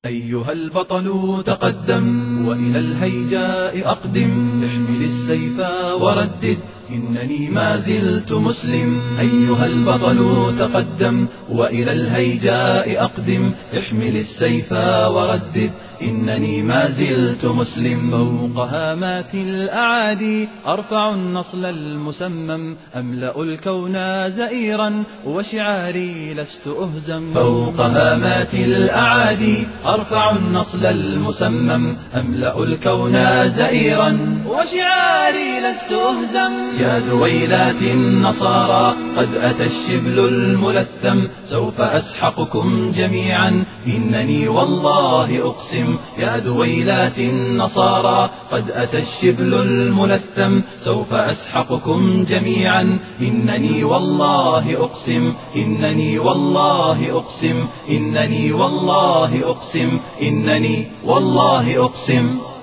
أيها البطل تقدم وإلى الهيجاء أقدم، احمل السيف وردد إنني ما زلت مسلم. أيها البطل تقدم وإلى الهيجاء أقدم، احمل السيف وردد إنني ما زلت مسلم. فوق هامات الأعادي أرفع النصل المسمم، أملأ الكون زئيرا وشعاري لست أهزم. فوق هامات الأعادي أرفع النصل المسمم، أملأ الكون زئيرا وشعاري لست أهزم. يا دويلات النصارى قد أتى الشبل الملثم، سوف أسحقكم جميعا إنني والله أقسم. يا دويلات النصارى قد أتى الشبل الملثم، سوف أسحقكم جميعا إنني والله أقسم. إنني والله أقسم. إنني والله أقسم. إنني والله أقسم.